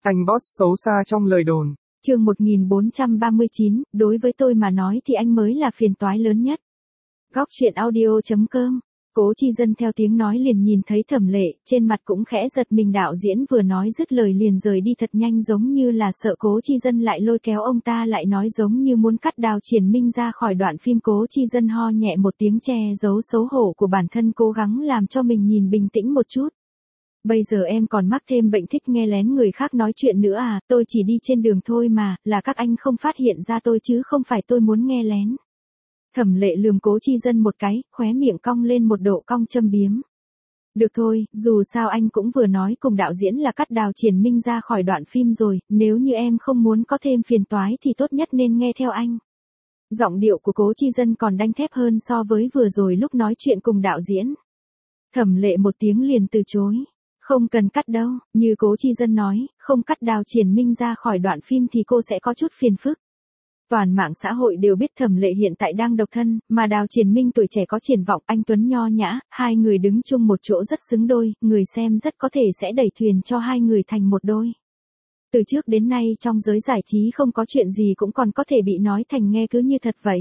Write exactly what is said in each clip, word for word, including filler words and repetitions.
Anh boss xấu xa trong lời đồn. Chương một nghìn bốn trăm ba mươi chín, đối với tôi mà nói thì anh mới là phiền toái lớn nhất. Góc truyện audio chấm com. Cố Chi Dân theo tiếng nói liền nhìn thấy Thẩm Lệ, trên mặt cũng khẽ giật mình, đạo diễn vừa nói dứt lời liền rời đi thật nhanh, giống như là sợ Cố Chi Dân lại lôi kéo ông ta, lại nói giống như muốn cắt Đào Triển Minh ra khỏi đoạn phim. Cố Chi Dân ho nhẹ một tiếng, che giấu xấu hổ của bản thân, cố gắng làm cho mình nhìn bình tĩnh một chút. Bây giờ em còn mắc thêm bệnh thích nghe lén người khác nói chuyện nữa à? Tôi chỉ đi trên đường thôi mà, là các anh không phát hiện ra tôi chứ không phải tôi muốn nghe lén. Thẩm Lệ lườm Cố Chi Dân một cái, khóe miệng cong lên một độ cong châm biếm. Được thôi, dù sao anh cũng vừa nói cùng đạo diễn là cắt Đào Triển Minh ra khỏi đoạn phim rồi, nếu như em không muốn có thêm phiền toái thì tốt nhất nên nghe theo anh. Giọng điệu của Cố Chi Dân còn đanh thép hơn so với vừa rồi lúc nói chuyện cùng đạo diễn. Thẩm Lệ một tiếng liền từ chối. Không cần cắt đâu, như Cố Chi Dân nói, không cắt Đào Triển Minh ra khỏi đoạn phim thì cô sẽ có chút phiền phức. Toàn mạng xã hội đều biết Thẩm Lệ hiện tại đang độc thân, mà Đào Triển Minh tuổi trẻ có triển vọng, anh tuấn nho nhã, hai người đứng chung một chỗ rất xứng đôi, người xem rất có thể sẽ đẩy thuyền cho hai người thành một đôi. Từ trước đến nay trong giới giải trí không có chuyện gì cũng còn có thể bị nói thành nghe cứ như thật vậy.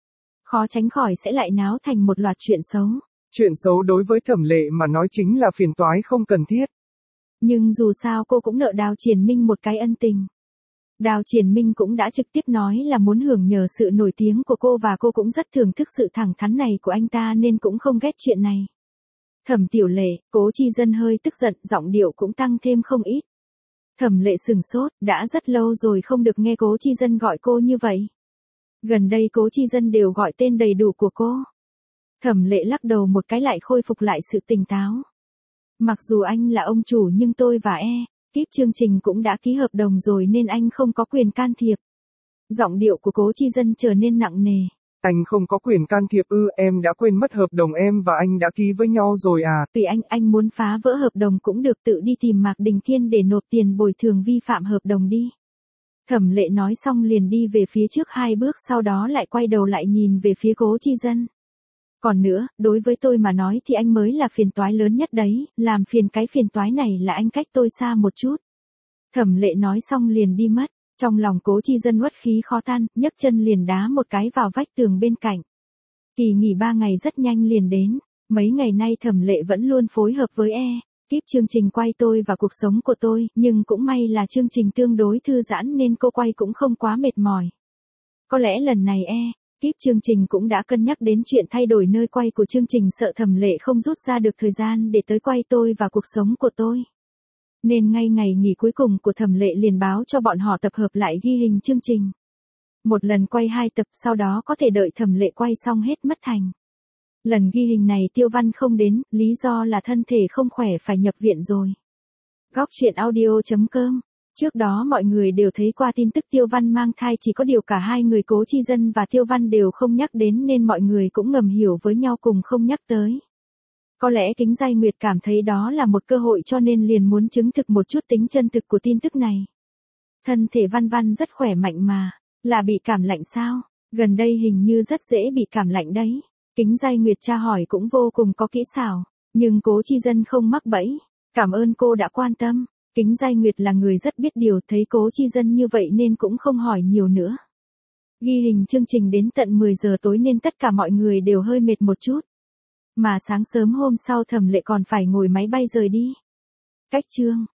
Khó tránh khỏi sẽ lại náo thành một loạt chuyện xấu. Chuyện xấu đối với Thẩm Lệ mà nói chính là phiền toái không cần thiết. Nhưng dù sao cô cũng nợ Đào Triển Minh một cái ân tình. Đào Triển Minh cũng đã trực tiếp nói là muốn hưởng nhờ sự nổi tiếng của cô, và cô cũng rất thưởng thức sự thẳng thắn này của anh ta nên cũng không ghét chuyện này. Thẩm Tiểu Lệ, Cố Chi Dân hơi tức giận, giọng điệu cũng tăng thêm không ít. Thẩm Lệ sừng sốt, đã rất lâu rồi không được nghe Cố Chi Dân gọi cô như vậy. Gần đây Cố Chi Dân đều gọi tên đầy đủ của cô. Thẩm Lệ lắc đầu một cái, lại khôi phục lại sự tỉnh táo. Mặc dù anh là ông chủ nhưng tôi và e, kíp chương trình cũng đã ký hợp đồng rồi nên anh không có quyền can thiệp. Giọng điệu của Cố Chi Dân trở nên nặng nề. Anh không có quyền can thiệp ư? Em đã quên mất hợp đồng em và anh đã ký với nhau rồi à? Tùy anh, anh muốn phá vỡ hợp đồng cũng được, tự đi tìm Mạc Đình Thiên để nộp tiền bồi thường vi phạm hợp đồng đi. Thẩm Lệ nói xong liền đi về phía trước hai bước, sau đó lại quay đầu lại nhìn về phía Cố Chi Dân. Còn nữa, đối với tôi mà nói thì anh mới là phiền toái lớn nhất đấy, làm phiền cái phiền toái này là anh cách tôi xa một chút. Thẩm Lệ nói xong liền đi mất, trong lòng Cố Chi Dân uất khí khó tan, nhấc chân liền đá một cái vào vách tường bên cạnh. Kỳ nghỉ ba ngày rất nhanh liền đến, mấy ngày nay Thẩm Lệ vẫn luôn phối hợp với e, kíp chương trình quay Tôi và Cuộc Sống của Tôi, nhưng cũng may là chương trình tương đối thư giãn nên cô quay cũng không quá mệt mỏi. Có lẽ lần này e, kíp chương trình cũng đã cân nhắc đến chuyện thay đổi nơi quay của chương trình, sợ Thẩm Lệ không rút ra được thời gian để tới quay Tôi và Cuộc Sống của Tôi. Nên ngay ngày nghỉ cuối cùng của Thẩm Lệ liền báo cho bọn họ tập hợp lại ghi hình chương trình. Một lần quay hai tập, sau đó có thể đợi Thẩm Lệ quay xong hết mất thành. Lần ghi hình này Tiêu Văn không đến, lý do là thân thể không khỏe phải nhập viện rồi. Góc truyện audio chấm com. Trước đó mọi người đều thấy qua tin tức Tiêu Văn mang thai, chỉ có điều cả hai người Cố Chi Dân và Tiêu Văn đều không nhắc đến nên mọi người cũng ngầm hiểu với nhau cùng không nhắc tới. Có lẽ Kính Giai Nguyệt cảm thấy đó là một cơ hội cho nên liền muốn chứng thực một chút tính chân thực của tin tức này. Thân thể Văn Văn rất khỏe mạnh mà, là bị cảm lạnh sao? Gần đây hình như rất dễ bị cảm lạnh đấy. Kính Giai Nguyệt tra hỏi cũng vô cùng có kỹ xảo, nhưng Cố Chi Dân không mắc bẫy. Cảm ơn cô đã quan tâm. Kính Giai Nguyệt là người rất biết điều, thấy Cố Chi Dân như vậy nên cũng không hỏi nhiều nữa. Ghi hình chương trình đến tận mười giờ tối nên tất cả mọi người đều hơi mệt một chút. Mà sáng sớm hôm sau Thẩm Lệ còn phải ngồi máy bay rời đi. Cách chương